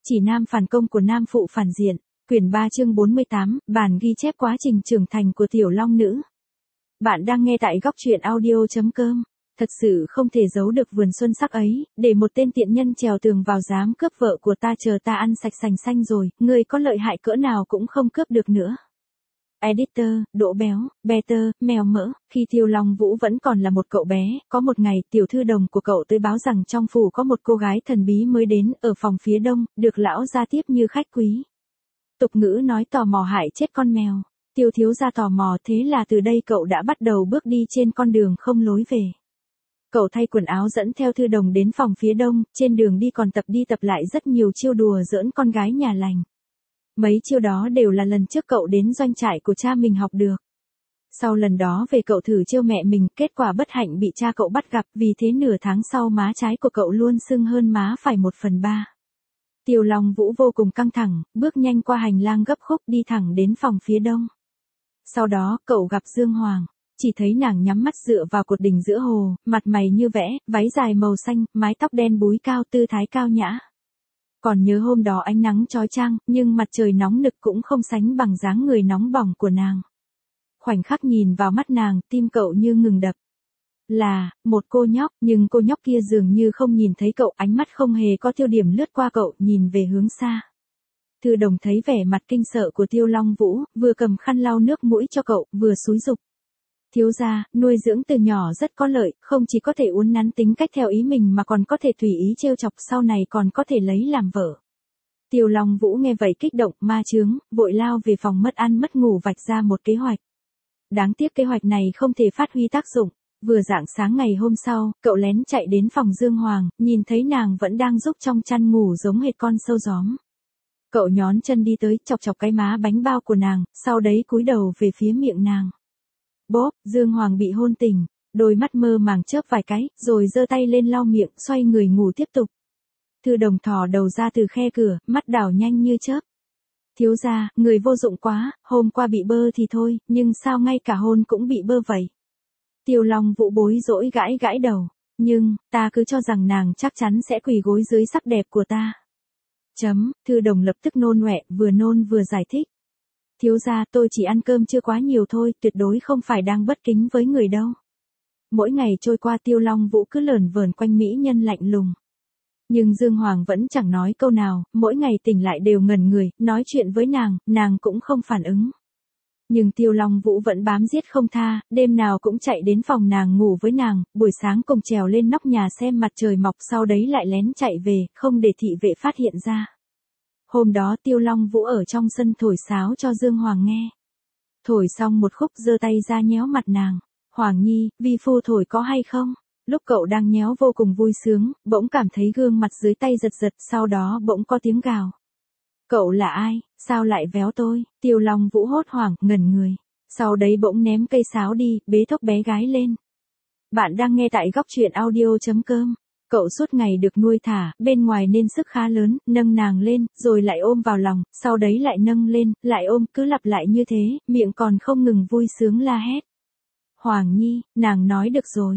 Chỉ nam phản công của nam phụ phản diện. Quyển 3 chương 48, bản ghi chép quá trình trưởng thành của tiểu long nữ. Bạn đang nghe tại góc truyện audio.com. Thật sự không thể giấu được vườn xuân sắc ấy, để một tên tiện nhân trèo tường vào dám cướp vợ của ta, chờ ta ăn sạch sành xanh rồi, người có lợi hại cỡ nào cũng không cướp được nữa. Editor, Đỗ Béo, Better, mèo mỡ. Khi Tiêu Long Vũ vẫn còn là một cậu bé, có một ngày tiểu thư đồng của cậu tới báo rằng trong phủ có một cô gái thần bí mới đến ở phòng phía đông, được lão gia tiếp như khách quý. Tục ngữ nói tò mò hại chết con mèo. Tiêu thiếu gia tò mò, thế là từ đây cậu đã bắt đầu bước đi trên con đường không lối về. Cậu thay quần áo dẫn theo thư đồng đến phòng phía đông, trên đường đi còn tập lại rất nhiều chiêu đùa giỡn con gái nhà lành. Mấy chiêu đó đều là lần trước cậu đến doanh trại của cha mình học được. Sau lần đó về cậu thử chiêu mẹ mình, kết quả bất hạnh bị cha cậu bắt gặp, vì thế nửa tháng sau má trái của cậu luôn sưng hơn má phải 1/3. Tiêu Long Vũ vô cùng căng thẳng, bước nhanh qua hành lang gấp khúc đi thẳng đến phòng phía đông. Sau đó cậu gặp Dương Hoàng, chỉ thấy nàng nhắm mắt dựa vào cột đỉnh giữa hồ, mặt mày như vẽ, váy dài màu xanh, mái tóc đen búi cao, tư thái cao nhã. Còn nhớ hôm đó ánh nắng chói chang, nhưng mặt trời nóng nực cũng không sánh bằng dáng người nóng bỏng của nàng. Khoảnh khắc nhìn vào mắt nàng, tim cậu như ngừng đập. Là một cô nhóc, nhưng cô nhóc kia dường như không nhìn thấy cậu, ánh mắt không hề có tiêu điểm lướt qua cậu, nhìn về hướng xa. Thư đồng thấy vẻ mặt kinh sợ của Tiêu Long Vũ, vừa cầm khăn lau nước mũi cho cậu, vừa xúi giục. Thiếu gia, nuôi dưỡng từ nhỏ rất có lợi, không chỉ có thể uốn nắn tính cách theo ý mình mà còn có thể tùy ý trêu chọc, sau này còn có thể lấy làm vợ. Tiêu Long Vũ nghe vậy kích động, ma chướng, vội lao về phòng mất ăn mất ngủ vạch ra một kế hoạch. Đáng tiếc kế hoạch này không thể phát huy tác dụng. Vừa rạng sáng ngày hôm sau, cậu lén chạy đến phòng Dương Hoàng, nhìn thấy nàng vẫn đang rúc trong chăn ngủ giống hệt con sâu gióm. Cậu nhón chân đi tới, chọc chọc cái má bánh bao của nàng, sau đấy cúi đầu về phía miệng nàng. Bốp, Dương Hoàng bị hôn tỉnh, đôi mắt mơ màng chớp vài cái, rồi giơ tay lên lau miệng, xoay người ngủ tiếp tục. Thư đồng thò đầu ra từ khe cửa, mắt đảo nhanh như chớp. Thiếu gia, người vô dụng quá, hôm qua bị bơ thì thôi, nhưng sao ngay cả hôn cũng bị bơ vậy? Tiêu Long Vũ bối rỗi gãi đầu, nhưng, ta cứ cho rằng nàng chắc chắn sẽ quỳ gối dưới sắc đẹp của ta. Thư đồng lập tức nôn ọe, vừa nôn vừa giải thích. Thiếu gia, tôi chỉ ăn cơm chưa quá nhiều thôi, tuyệt đối không phải đang bất kính với người đâu. Mỗi ngày trôi qua Tiêu Long Vũ cứ lởn vởn quanh mỹ nhân lạnh lùng. Nhưng Dương Hoàng vẫn chẳng nói câu nào, mỗi ngày tỉnh lại đều ngẩn người, nói chuyện với nàng cũng không phản ứng. Nhưng Tiêu Long Vũ vẫn bám giết không tha, đêm nào cũng chạy đến phòng nàng ngủ với nàng, buổi sáng cùng trèo lên nóc nhà xem mặt trời mọc, sau đấy lại lén chạy về, không để thị vệ phát hiện ra. Hôm đó Tiêu Long Vũ ở trong sân thổi sáo cho Dương Hoàng nghe. Thổi xong một khúc giơ tay ra nhéo mặt nàng. Hoàng nhi, vi phu thổi có hay không? Lúc cậu đang nhéo vô cùng vui sướng, bỗng cảm thấy gương mặt dưới tay giật giật, sau đó bỗng có tiếng gào. Cậu là ai, sao lại véo tôi? Tiêu Long Vũ hốt hoảng, ngẩn người. Sau đấy bỗng ném cây sáo đi, bế thốc bé gái lên. Bạn đang nghe tại góc truyện audio.com. Cậu suốt ngày được nuôi thả, bên ngoài nên sức khá lớn, nâng nàng lên, rồi lại ôm vào lòng, sau đấy lại nâng lên, lại ôm, cứ lặp lại như thế, miệng còn không ngừng vui sướng la hét. Hoàng nhi, nàng nói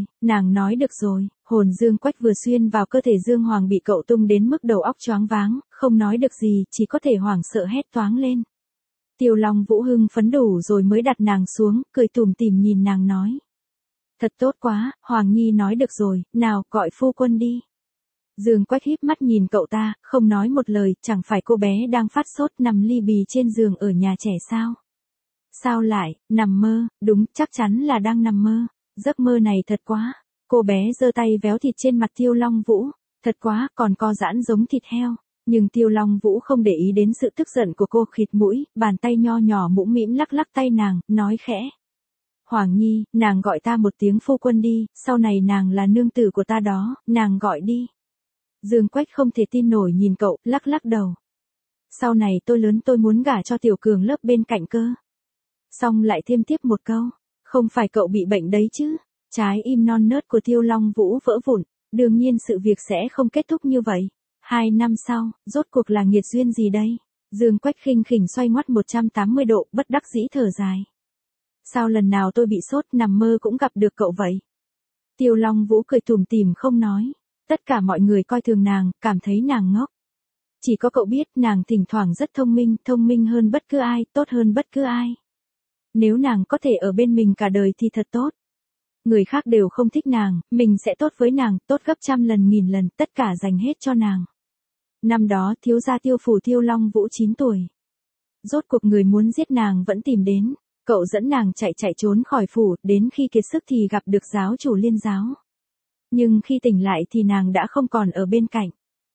được rồi, hồn Dương Quách vừa xuyên vào cơ thể Dương Hoàng bị cậu tung đến mức đầu óc choáng váng, không nói được gì, chỉ có thể hoảng sợ hét toáng lên. Tiêu Long Vũ hưng phấn đủ rồi mới đặt nàng xuống, cười tủm tỉm nhìn nàng nói. Thật tốt quá, Hoàng nhi nói được rồi, nào, gọi phu quân đi. Dương Quách híp mắt nhìn cậu ta, không nói một lời, chẳng phải cô bé đang phát sốt nằm li bì trên giường ở nhà trẻ sao? Sao lại, nằm mơ, đúng, chắc chắn là đang nằm mơ, giấc mơ này thật quá. Cô bé giơ tay véo thịt trên mặt Tiêu Long Vũ, thật quá, còn co giãn giống thịt heo. Nhưng Tiêu Long Vũ không để ý đến sự tức giận của cô, khịt mũi, bàn tay nho nhỏ mũm mĩm lắc lắc tay nàng, nói khẽ. Hoàng nhi, nàng gọi ta một tiếng phu quân đi, sau này nàng là nương tử của ta đó, nàng gọi đi. Dương Quách không thể tin nổi nhìn cậu, lắc lắc đầu. Sau này tôi lớn tôi muốn gả cho Tiểu Cường lớp bên cạnh cơ. Xong lại thêm tiếp một câu, không phải cậu bị bệnh đấy chứ? Trái im non nớt của Tiêu Long Vũ vỡ vụn, đương nhiên sự việc sẽ không kết thúc như vậy. 2 năm sau, rốt cuộc là nghiệt duyên gì đây? Dương Quách khinh khỉnh xoay ngoắt 180 độ, bất đắc dĩ thở dài. Sao lần nào tôi bị sốt nằm mơ cũng gặp được cậu vậy? Tiêu Long Vũ cười tủm tỉm không nói. Tất cả mọi người coi thường nàng, cảm thấy nàng ngốc. Chỉ có cậu biết nàng thỉnh thoảng rất thông minh hơn bất cứ ai, tốt hơn bất cứ ai. Nếu nàng có thể ở bên mình cả đời thì thật tốt. Người khác đều không thích nàng, mình sẽ tốt với nàng, tốt gấp trăm lần nghìn lần, tất cả dành hết cho nàng. Năm đó thiếu gia Tiêu Phủ Tiêu Long Vũ 9 tuổi. Rốt cuộc người muốn giết nàng vẫn tìm đến, cậu dẫn nàng chạy trốn khỏi phủ, đến khi kiệt sức thì gặp được giáo chủ Liên giáo. Nhưng khi tỉnh lại thì nàng đã không còn ở bên cạnh.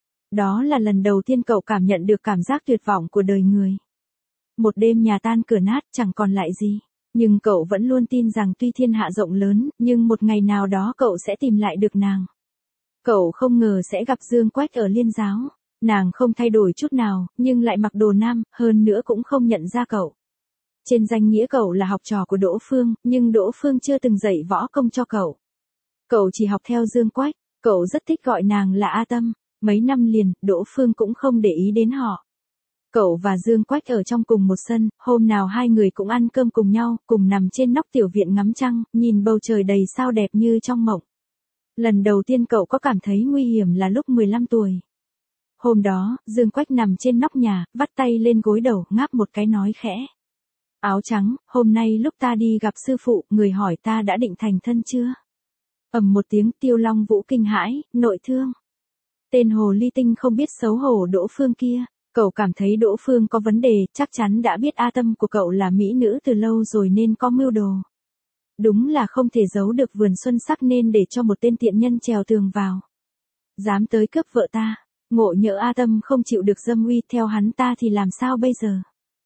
Đó là lần đầu tiên cậu cảm nhận được cảm giác tuyệt vọng của đời người. Một đêm nhà tan cửa nát chẳng còn lại gì. Nhưng cậu vẫn luôn tin rằng tuy thiên hạ rộng lớn, nhưng một ngày nào đó cậu sẽ tìm lại được nàng. Cậu không ngờ sẽ gặp Dương Quách ở Liên giáo. Nàng không thay đổi chút nào, nhưng lại mặc đồ nam, hơn nữa cũng không nhận ra cậu. Trên danh nghĩa cậu là học trò của Đỗ Phương, nhưng Đỗ Phương chưa từng dạy võ công cho cậu. Cậu chỉ học theo Dương Quách, cậu rất thích gọi nàng là A Tâm. Mấy năm liền, Đỗ Phương cũng không để ý đến họ. Cậu và Dương Quách ở trong cùng một sân, hôm nào hai người cũng ăn cơm cùng nhau, cùng nằm trên nóc tiểu viện ngắm trăng, nhìn bầu trời đầy sao đẹp như trong mộng. Lần đầu tiên cậu có cảm thấy nguy hiểm là lúc 15 tuổi. Hôm đó, Dương Quách nằm trên nóc nhà, vắt tay lên gối đầu, ngáp một cái nói khẽ. Áo trắng, hôm nay lúc ta đi gặp sư phụ, người hỏi ta đã định thành thân chưa? Ầm một tiếng, Tiêu Long Vũ kinh hãi, nội thương. Tên hồ ly tinh không biết xấu hổ Đỗ Phương kia. Cậu cảm thấy Đỗ Phương có vấn đề, chắc chắn đã biết A Tâm của cậu là mỹ nữ từ lâu rồi nên có mưu đồ. Đúng là không thể giấu được vườn xuân sắc nên để cho một tên tiện nhân trèo tường vào. Dám tới cướp vợ ta, ngộ nhỡ A Tâm không chịu được dâm uy theo hắn ta thì làm sao bây giờ?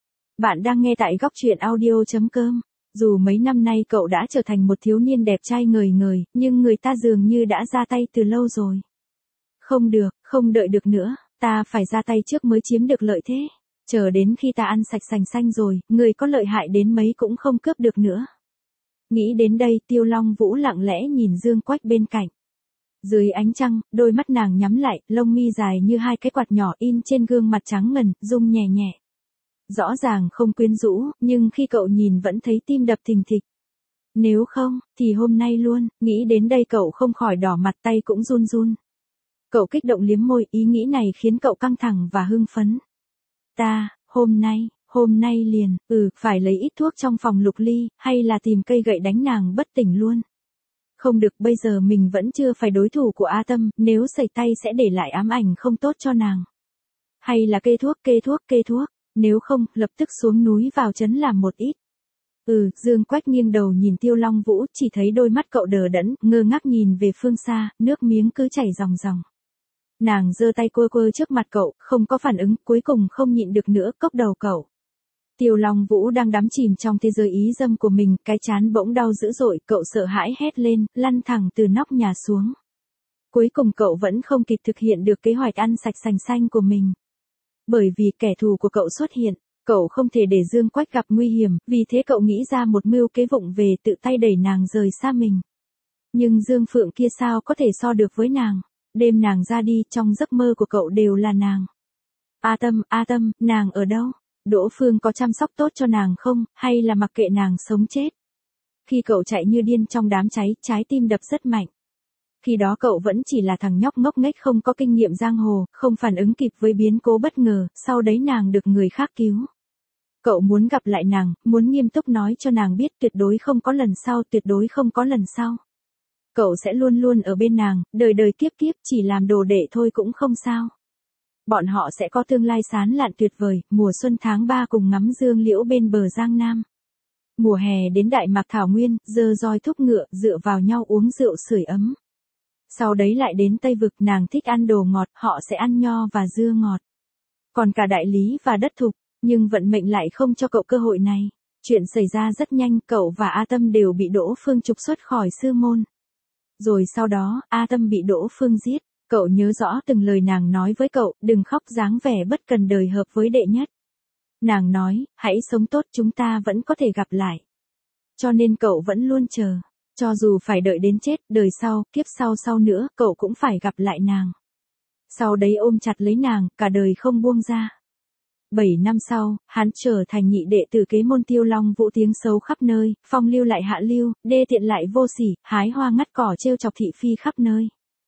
Bạn đang nghe tại góc truyện audio.com. Dù mấy năm nay cậu đã trở thành một thiếu niên đẹp trai ngời ngời, nhưng người ta dường như đã ra tay từ lâu rồi. Không được, không đợi được nữa. Ta phải ra tay trước mới chiếm được lợi thế. Chờ đến khi ta ăn sạch sành xanh rồi, người có lợi hại đến mấy cũng không cướp được nữa. Nghĩ đến đây, Tiêu Long Vũ lặng lẽ nhìn Dương Quách bên cạnh. Dưới ánh trăng, đôi mắt nàng nhắm lại, lông mi dài như hai cái quạt nhỏ in trên gương mặt trắng ngần, rung nhẹ nhẹ. Rõ ràng không quyến rũ, nhưng khi cậu nhìn vẫn thấy tim đập thình thịch. Nếu không, thì hôm nay luôn, nghĩ đến đây cậu không khỏi đỏ mặt, tay cũng run run. Cậu kích động liếm môi, ý nghĩ này khiến cậu căng thẳng và hưng phấn. Hôm nay liền, phải lấy ít thuốc trong phòng Lục Ly, hay là tìm cây gậy đánh nàng bất tỉnh luôn. Không được, bây giờ mình vẫn chưa phải đối thủ của A Tâm, nếu sẩy tay sẽ để lại ám ảnh không tốt cho nàng. Hay là kê thuốc, nếu không, lập tức xuống núi vào trấn làm một ít. Dương Quách nghiêng đầu nhìn Tiêu Long Vũ, chỉ thấy đôi mắt cậu đờ đẫn, ngơ ngác nhìn về phương xa, nước miếng cứ chảy ròng ròng. Nàng giơ tay quơ trước mặt cậu, không có phản ứng, cuối cùng không nhịn được nữa, cốc đầu cậu. Tiêu Long Vũ đang đắm chìm trong thế giới ý dâm của mình, cái trán bỗng đau dữ dội, cậu sợ hãi hét lên, lăn thẳng từ nóc nhà xuống. Cuối cùng cậu vẫn không kịp thực hiện được kế hoạch ăn sạch sành xanh của mình. Bởi vì kẻ thù của cậu xuất hiện, cậu không thể để Dương Quách gặp nguy hiểm, vì thế cậu nghĩ ra một mưu kế vụng về tự tay đẩy nàng rời xa mình. Nhưng Dương Phượng kia sao có thể so được với nàng? Đêm nàng ra đi, trong giấc mơ của cậu đều là nàng. A Tâm, nàng ở đâu? Đỗ Phương có chăm sóc tốt cho nàng không, hay là mặc kệ nàng sống chết? Khi cậu chạy như điên trong đám cháy, trái tim đập rất mạnh. Khi đó cậu vẫn chỉ là thằng nhóc ngốc nghếch không có kinh nghiệm giang hồ, không phản ứng kịp với biến cố bất ngờ, sau đấy nàng được người khác cứu. Cậu muốn gặp lại nàng, muốn nghiêm túc nói cho nàng biết tuyệt đối không có lần sau, tuyệt đối không có lần sau. Cậu sẽ luôn luôn ở bên nàng, đời đời kiếp kiếp, chỉ làm đồ đệ thôi cũng không sao. Bọn họ sẽ có tương lai sáng lạn tuyệt vời, mùa xuân tháng 3 cùng ngắm dương liễu bên bờ Giang Nam. Mùa hè đến Đại Mạc Thảo Nguyên, dơ roi thúc ngựa, dựa vào nhau uống rượu sưởi ấm. Sau đấy lại đến Tây Vực, nàng thích ăn đồ ngọt, họ sẽ ăn nho và dưa ngọt. Còn cả đại lý và đất thục, nhưng vận mệnh lại không cho cậu cơ hội này. Chuyện xảy ra rất nhanh, cậu và A Tâm đều bị Đỗ Phương trục xuất khỏi sư môn. Rồi sau đó, A Tâm bị Đỗ Phương giết. Cậu nhớ rõ từng lời nàng nói với cậu, đừng khóc, dáng vẻ bất cần đời hợp với đệ nhất. Nàng nói, hãy sống tốt, chúng ta vẫn có thể gặp lại. Cho nên cậu vẫn luôn chờ. Cho dù phải đợi đến chết, đời sau, kiếp sau nữa, cậu cũng phải gặp lại nàng. Sau đấy ôm chặt lấy nàng, cả đời không buông ra. 7 năm sau, hắn trở thành nhị đệ tử kế môn Tiêu Long Vũ, tiếng xấu khắp nơi, phong lưu lại hạ lưu, đê tiện lại vô sỉ, hái hoa ngắt cỏ trêu chọc thị phi khắp nơi.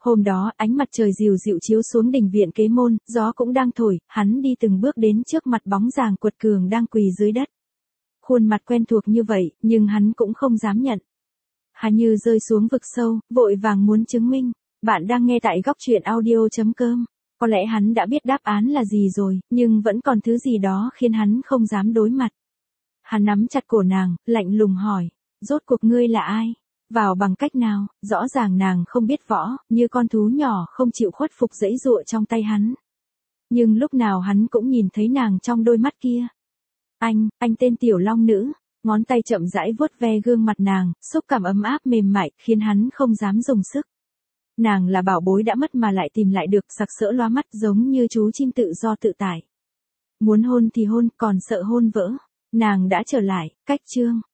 Hôm đó, ánh mặt trời dịu dịu chiếu xuống đình viện kế môn, gió cũng đang thổi, hắn đi từng bước đến trước mặt bóng dáng quật cường đang quỳ dưới đất. Khuôn mặt quen thuộc như vậy, nhưng hắn cũng không dám nhận. Hắn như rơi xuống vực sâu, vội vàng muốn chứng minh. Bạn đang nghe tại góc truyện audio.com. Có lẽ hắn đã biết đáp án là gì rồi, nhưng vẫn còn thứ gì đó khiến hắn không dám đối mặt. Hắn nắm chặt cổ nàng, lạnh lùng hỏi, rốt cuộc ngươi là ai? Vào bằng cách nào? Rõ ràng nàng không biết võ, như con thú nhỏ không chịu khuất phục giãy giụa trong tay hắn. Nhưng lúc nào hắn cũng nhìn thấy nàng trong đôi mắt kia. Anh tên Tiểu Long Nữ. Ngón tay chậm rãi vuốt ve gương mặt nàng, xúc cảm ấm áp mềm mại, khiến hắn không dám dùng sức. Nàng là bảo bối đã mất mà lại tìm lại được, sặc sỡ loa mắt giống như chú chim tự do tự tại. Muốn hôn thì hôn, còn sợ hôn vỡ. Nàng đã trở lại, cách chương.